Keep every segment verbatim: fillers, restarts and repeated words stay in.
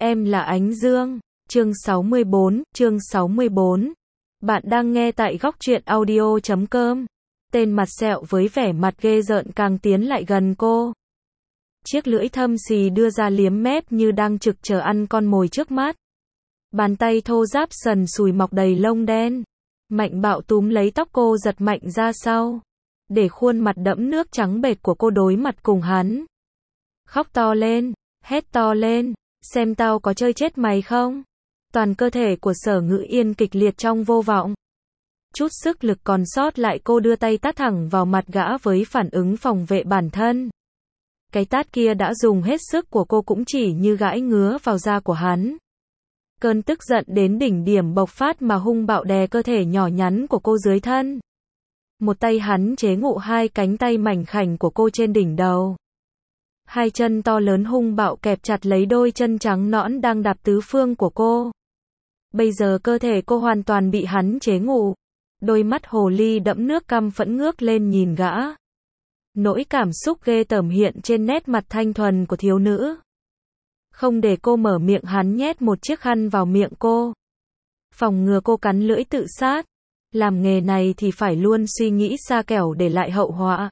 Em là Ánh Dương. Chương sáu mươi bốn, chương sáu mươi bốn. Bạn đang nghe tại góc truyện audio chấm com. Tên mặt sẹo với vẻ mặt ghê rợn càng tiến lại gần cô. Chiếc lưỡi thâm xì đưa ra liếm mép như đang trực chờ ăn con mồi trước mắt. Bàn tay thô ráp sần sùi mọc đầy lông đen. Mạnh bạo túm lấy tóc cô giật mạnh ra sau. Để khuôn mặt đẫm nước trắng bệch của cô đối mặt cùng hắn. Khóc to lên, hét to lên, xem tao có chơi chết mày không? Toàn cơ thể của Sở Ngữ Yên kịch liệt trong vô vọng. Chút sức lực còn sót lại cô đưa tay tát thẳng vào mặt gã với phản ứng phòng vệ bản thân. Cái tát kia đã dùng hết sức của cô cũng chỉ như gãi ngứa vào da của hắn. Cơn tức giận đến đỉnh điểm bộc phát mà hung bạo đè cơ thể nhỏ nhắn của cô dưới thân. Một tay hắn chế ngự hai cánh tay mảnh khảnh của cô trên đỉnh đầu. Hai chân to lớn hung bạo kẹp chặt lấy đôi chân trắng nõn đang đạp tứ phương của cô. Bây giờ cơ thể cô hoàn toàn bị hắn chế ngự. Đôi mắt hồ ly đẫm nước căm phẫn ngước lên nhìn gã. Nỗi cảm xúc ghê tởm hiện trên nét mặt thanh thuần của thiếu nữ. Không để cô mở miệng, hắn nhét một chiếc khăn vào miệng cô. Phòng ngừa cô cắn lưỡi tự sát. Làm nghề này thì phải luôn suy nghĩ xa kẻo để lại hậu họa.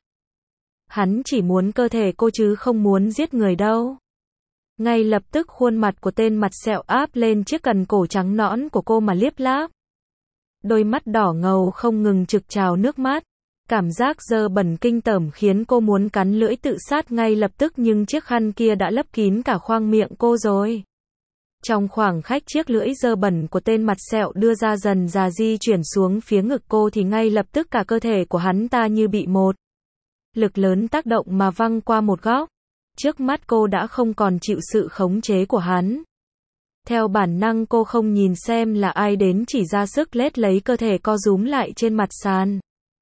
Hắn chỉ muốn cơ thể cô chứ không muốn giết người đâu. Ngay lập tức khuôn mặt của tên mặt sẹo áp lên chiếc cần cổ trắng nõn của cô mà liếp láp. Đôi mắt đỏ ngầu không ngừng trực trào nước mắt. Cảm giác dơ bẩn kinh tởm khiến cô muốn cắn lưỡi tự sát ngay lập tức, nhưng chiếc khăn kia đã lấp kín cả khoang miệng cô rồi. Trong khoảng khắc chiếc lưỡi dơ bẩn của tên mặt sẹo đưa ra dần dà di chuyển xuống phía ngực cô thì ngay lập tức cả cơ thể của hắn ta như bị một lực lớn tác động mà văng qua một góc. Trước mắt cô đã không còn chịu sự khống chế của hắn. Theo bản năng cô không nhìn xem là ai đến, chỉ ra sức lết lấy cơ thể co rúm lại trên mặt sàn.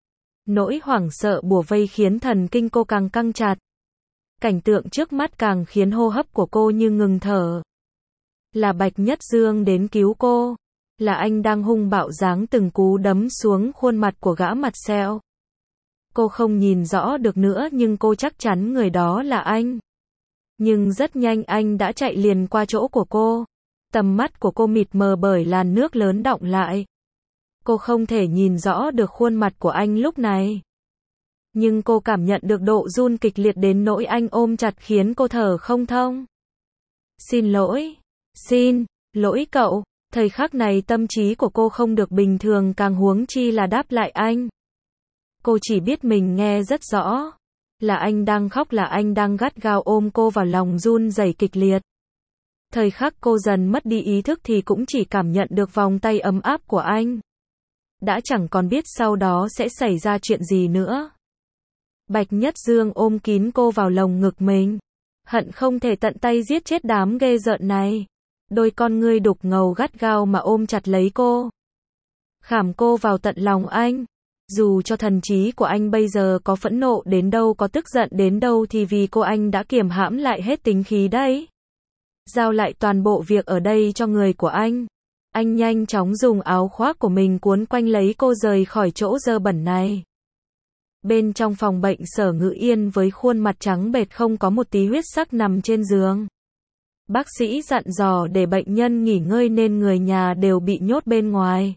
Nỗi hoảng sợ bủa vây khiến thần kinh cô càng căng chặt. Cảnh tượng trước mắt càng khiến hô hấp của cô như ngừng thở. Là Bạch Nhất Dương đến cứu cô. Là anh đang hung bạo giáng từng cú đấm xuống khuôn mặt của gã mặt sẹo. Cô không nhìn rõ được nữa nhưng cô chắc chắn người đó là anh. Nhưng rất nhanh anh đã chạy liền qua chỗ của cô. Tầm mắt của cô mịt mờ bởi làn nước lớn đọng lại. Cô không thể nhìn rõ được khuôn mặt của anh lúc này. Nhưng cô cảm nhận được độ run kịch liệt đến nỗi anh ôm chặt khiến cô thở không thông. Xin lỗi. Xin lỗi cậu. Thời khắc này tâm trí của cô không được bình thường, càng huống chi là đáp lại anh. Cô chỉ biết mình nghe rất rõ. Là anh đang khóc, là anh đang gắt gao ôm cô vào lòng run rẩy kịch liệt. Thời khắc cô dần mất đi ý thức thì cũng chỉ cảm nhận được vòng tay ấm áp của anh. Đã chẳng còn biết sau đó sẽ xảy ra chuyện gì nữa. Bạch Nhất Dương ôm kín cô vào lồng ngực mình. Hận không thể tận tay giết chết đám ghê rợn này. Đôi con ngươi đục ngầu gắt gao mà ôm chặt lấy cô. Khảm cô vào tận lòng anh. Dù cho thần trí của anh bây giờ có phẫn nộ đến đâu, có tức giận đến đâu thì vì cô anh đã kiềm hãm lại hết tính khí đấy. Giao lại toàn bộ việc ở đây cho người của anh. Anh nhanh chóng dùng áo khoác của mình cuốn quanh lấy cô rời khỏi chỗ dơ bẩn này. Bên trong phòng bệnh, Sở Ngữ Yên với khuôn mặt trắng bệch không có một tí huyết sắc nằm trên giường. Bác sĩ dặn dò để bệnh nhân nghỉ ngơi nên người nhà đều bị nhốt bên ngoài.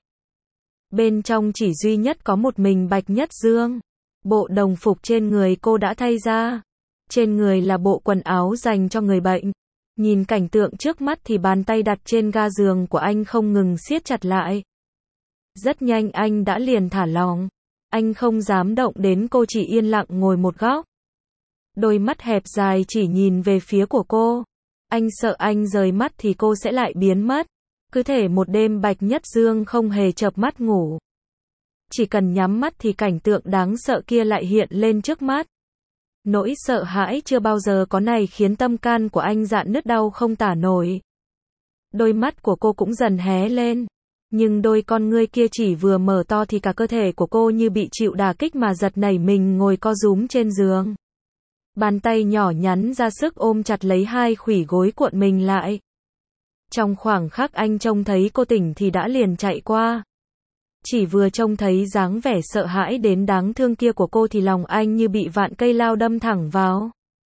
Bên trong chỉ duy nhất có một mình Bạch Nhất Dương. Bộ đồng phục trên người cô đã thay ra. Trên người là bộ quần áo dành cho người bệnh. Nhìn cảnh tượng trước mắt thì bàn tay đặt trên ga giường của anh không ngừng siết chặt lại. Rất nhanh anh đã liền thả lỏng. Anh không dám động đến cô, chỉ yên lặng ngồi một góc. Đôi mắt hẹp dài chỉ nhìn về phía của cô. Anh sợ anh rời mắt thì cô sẽ lại biến mất. Cứ thể một đêm Bạch Nhất Dương không hề chợp mắt ngủ. Chỉ cần nhắm mắt thì cảnh tượng đáng sợ kia lại hiện lên trước mắt. Nỗi sợ hãi chưa bao giờ có này khiến tâm can của anh rạn nứt đau không tả nổi. Đôi mắt của cô cũng dần hé lên. Nhưng đôi con ngươi kia chỉ vừa mở to thì cả cơ thể của cô như bị chịu đả kích mà giật nảy mình ngồi co rúm trên giường. Bàn tay nhỏ nhắn ra sức ôm chặt lấy hai khuỷu gối cuộn mình lại. Trong khoảng khắc anh trông thấy cô tỉnh thì đã liền chạy qua. Chỉ vừa trông thấy dáng vẻ sợ hãi đến đáng thương kia của cô thì lòng anh như bị vạn cây lao đâm thẳng vào.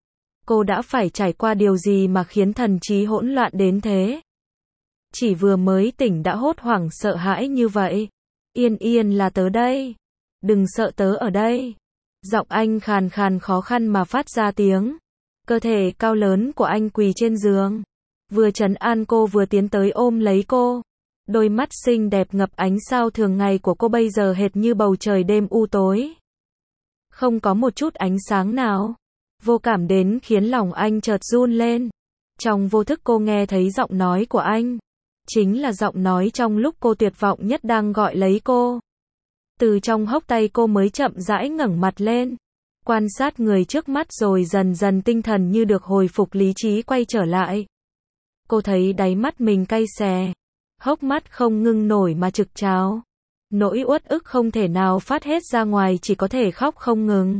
Cô đã phải trải qua điều gì mà khiến thần trí hỗn loạn đến thế? Chỉ vừa mới tỉnh đã hốt hoảng sợ hãi như vậy. Yên Yên là tớ đây. Đừng sợ tớ ở đây. Giọng anh khàn khàn khó khăn mà phát ra tiếng. Cơ thể cao lớn của anh quỳ trên giường. Vừa trấn an cô vừa tiến tới ôm lấy cô. Đôi mắt xinh đẹp ngập ánh sao thường ngày của cô bây giờ hệt như bầu trời đêm u tối. Không có một chút ánh sáng nào. Vô cảm đến khiến lòng anh chợt run lên. Trong vô thức cô nghe thấy giọng nói của anh. Chính là giọng nói trong lúc cô tuyệt vọng nhất đang gọi lấy cô. Từ trong hốc tay cô mới chậm rãi ngẩng mặt lên. Quan sát người trước mắt rồi dần dần tinh thần như được hồi phục lý trí quay trở lại. Cô thấy đáy mắt mình cay xè. Hốc mắt không ngưng nổi mà trực trào. Nỗi uất ức không thể nào phát hết ra ngoài chỉ có thể khóc không ngừng.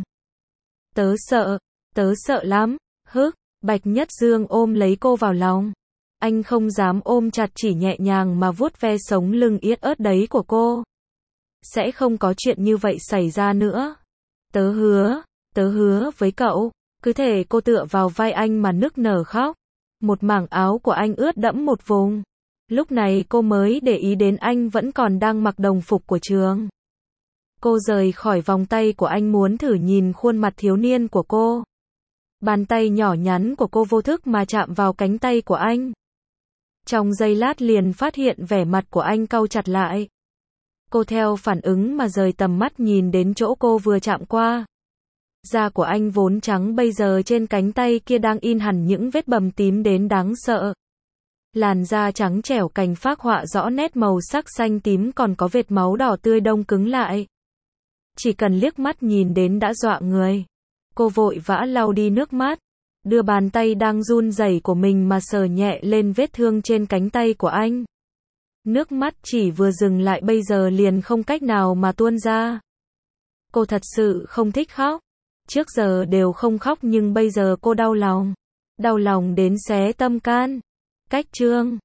Tớ sợ, tớ sợ lắm, hức, Bạch Nhất Dương ôm lấy cô vào lòng. Anh không dám ôm chặt chỉ nhẹ nhàng mà vuốt ve sống lưng yết ớt đấy của cô. Sẽ không có chuyện như vậy xảy ra nữa. Tớ hứa, tớ hứa với cậu. Cứ thể cô tựa vào vai anh mà nức nở khóc. Một mảng áo của anh ướt đẫm một vùng. Lúc này cô mới để ý đến anh vẫn còn đang mặc đồng phục của trường. Cô rời khỏi vòng tay của anh muốn thử nhìn khuôn mặt thiếu niên của cô. Bàn tay nhỏ nhắn của cô vô thức mà chạm vào cánh tay của anh. Trong giây lát liền phát hiện vẻ mặt của anh cau chặt lại. Cô theo phản ứng mà rời tầm mắt nhìn đến chỗ cô vừa chạm qua. Da của anh vốn trắng bây giờ trên cánh tay kia đang in hẳn những vết bầm tím đến đáng sợ. Làn da trắng trẻo cành phác họa rõ nét màu sắc xanh tím còn có vệt máu đỏ tươi đông cứng lại. Chỉ cần liếc mắt nhìn đến đã dọa người. Cô vội vã lau đi nước mắt, đưa bàn tay đang run rẩy của mình mà sờ nhẹ lên vết thương trên cánh tay của anh. Nước mắt chỉ vừa dừng lại bây giờ liền không cách nào mà tuôn ra. Cô thật sự không thích khóc. Trước giờ đều không khóc nhưng bây giờ cô đau lòng. Đau lòng đến xé tâm can. Cách chương